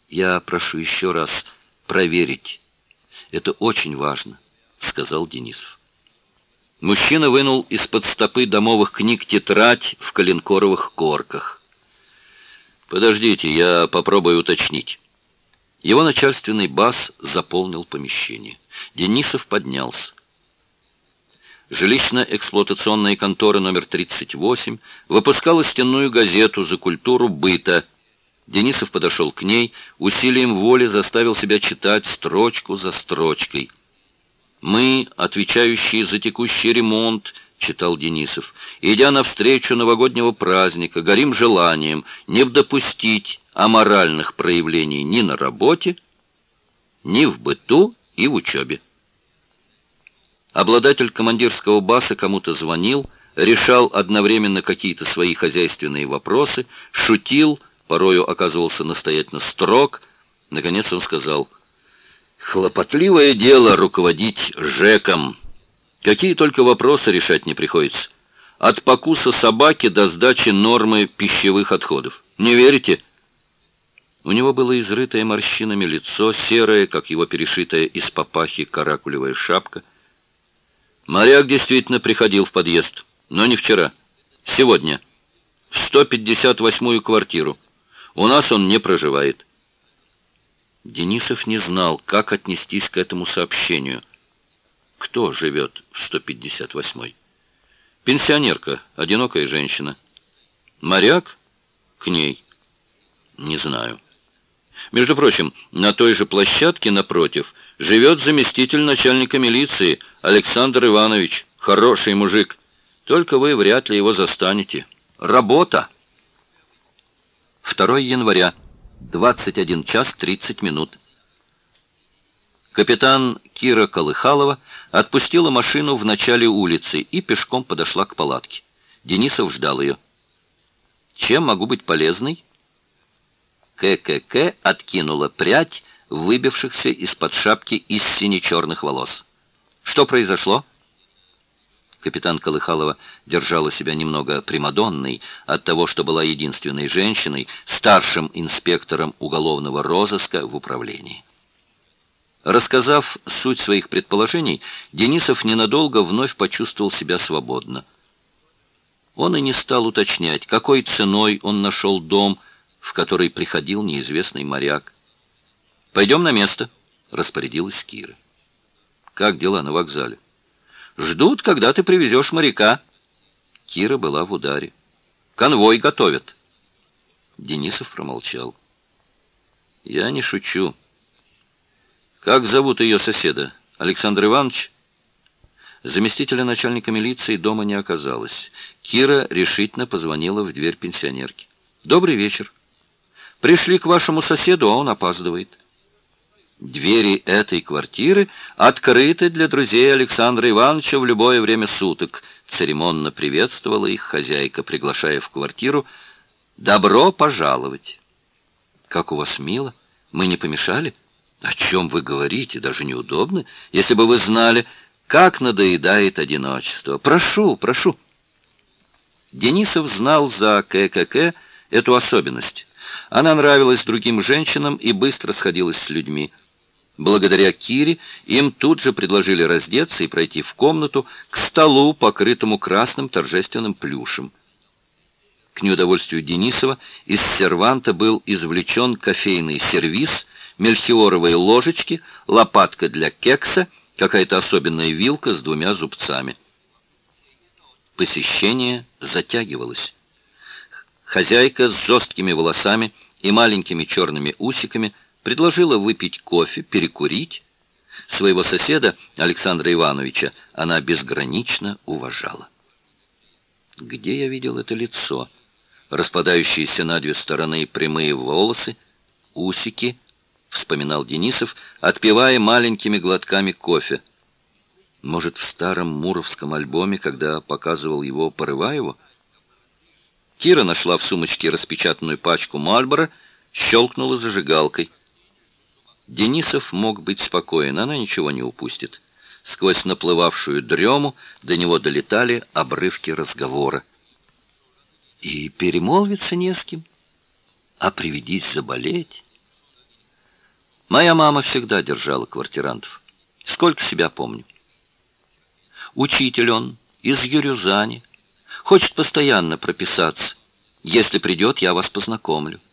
Я прошу еще раз проверить. Это очень важно, сказал Денисов. Мужчина вынул из-под стопы домовых книг тетрадь в коленкоровых корках. «Подождите, я попробую уточнить». Его начальственный бас заполнил помещение. Денисов поднялся. Жилищно-эксплуатационная контора номер 38 выпускала стенную газету «За культуру быта». Денисов подошел к ней, усилием воли заставил себя читать строчку за строчкой. «Мы, отвечающие за текущий ремонт», — читал Денисов, «идя навстречу новогоднего праздника, горим желанием не допустить аморальных проявлений ни на работе, ни в быту и в учебе». Обладатель командирского баса кому-то звонил, решал одновременно какие-то свои хозяйственные вопросы, шутил, порою оказывался настоятельно строг. Наконец он сказал: «Хлопотливое дело руководить ЖЭКом. Какие только вопросы решать не приходится. От покуса собаки до сдачи нормы пищевых отходов. Не верите?» У него было изрытое морщинами лицо, серое, как его перешитая из папахи каракулевая шапка. Моряк действительно приходил в подъезд, но не вчера. Сегодня. В 158-ю квартиру. У нас он не проживает. Денисов не знал, как отнестись к этому сообщению. Кто живет в 158-й? Пенсионерка, одинокая женщина. Моряк? К ней? Не знаю. Между прочим, на той же площадке напротив живет заместитель начальника милиции Александр Иванович. Хороший мужик. Только вы вряд ли его застанете. Работа. 2 января. 21 час 30 минут. Капитан Кира Колыхалова отпустила машину в начале улицы и пешком подошла к палатке. Денисов ждал ее. «Чем могу быть полезной?» ККК откинула прядь выбившихся из-под шапки из сине-черных волос. «Что произошло?» Капитан Колыхалова держала себя немного примадонной от того, что была единственной женщиной, старшим инспектором уголовного розыска в управлении. Рассказав суть своих предположений, Денисов ненадолго вновь почувствовал себя свободно. Он и не стал уточнять, какой ценой он нашел дом, в который приходил неизвестный моряк. «Пойдем на место», — распорядилась Кира. «Как дела на вокзале?» «Ждут, когда ты привезешь моряка». Кира была в ударе. «Конвой готовят». Денисов промолчал. «Я не шучу. Как зовут ее соседа? Александр Иванович?» Заместителя начальника милиции дома не оказалось. Кира решительно позвонила в дверь пенсионерки. «Добрый вечер. Пришли к вашему соседу, а он опаздывает». Двери этой квартиры открыты для друзей Александра Ивановича в любое время суток. Церемонно приветствовала их хозяйка, приглашая в квартиру. «Добро пожаловать!» «Как у вас мило! Мы не помешали?» «О чем вы говорите? Даже неудобно. Если бы вы знали, как надоедает одиночество. Прошу, прошу!» Денисов знал за ККК эту особенность. Она нравилась другим женщинам и быстро сходилась с людьми. Благодаря Кире им тут же предложили раздеться и пройти в комнату к столу, покрытому красным торжественным плюшем. К неудовольствию Денисова из серванта был извлечен кофейный сервиз, мельхиоровые ложечки, лопатка для кекса, какая-то особенная вилка с 2 зубцами. Посещение затягивалось. Хозяйка с жесткими волосами и маленькими черными усиками предложила выпить кофе, перекурить. Своего соседа, Александра Ивановича, она безгранично уважала. Где я видел это лицо? Распадающиеся на 2 стороны прямые волосы, усики, вспоминал Денисов, отпивая маленькими глотками кофе. Может, в старом муровском альбоме, когда показывал его Порываеву? Кира нашла в сумочке распечатанную пачку «Мальборо», щелкнула зажигалкой. Денисов мог быть спокоен, она ничего не упустит. Сквозь наплывавшую дрему до него долетали обрывки разговора. И перемолвиться не с кем, а приведись заболеть. Моя мама всегда держала квартирантов. Сколько себя помню. Учитель он, из Юрюзани. Хочет постоянно прописаться. Если придет, я вас познакомлю.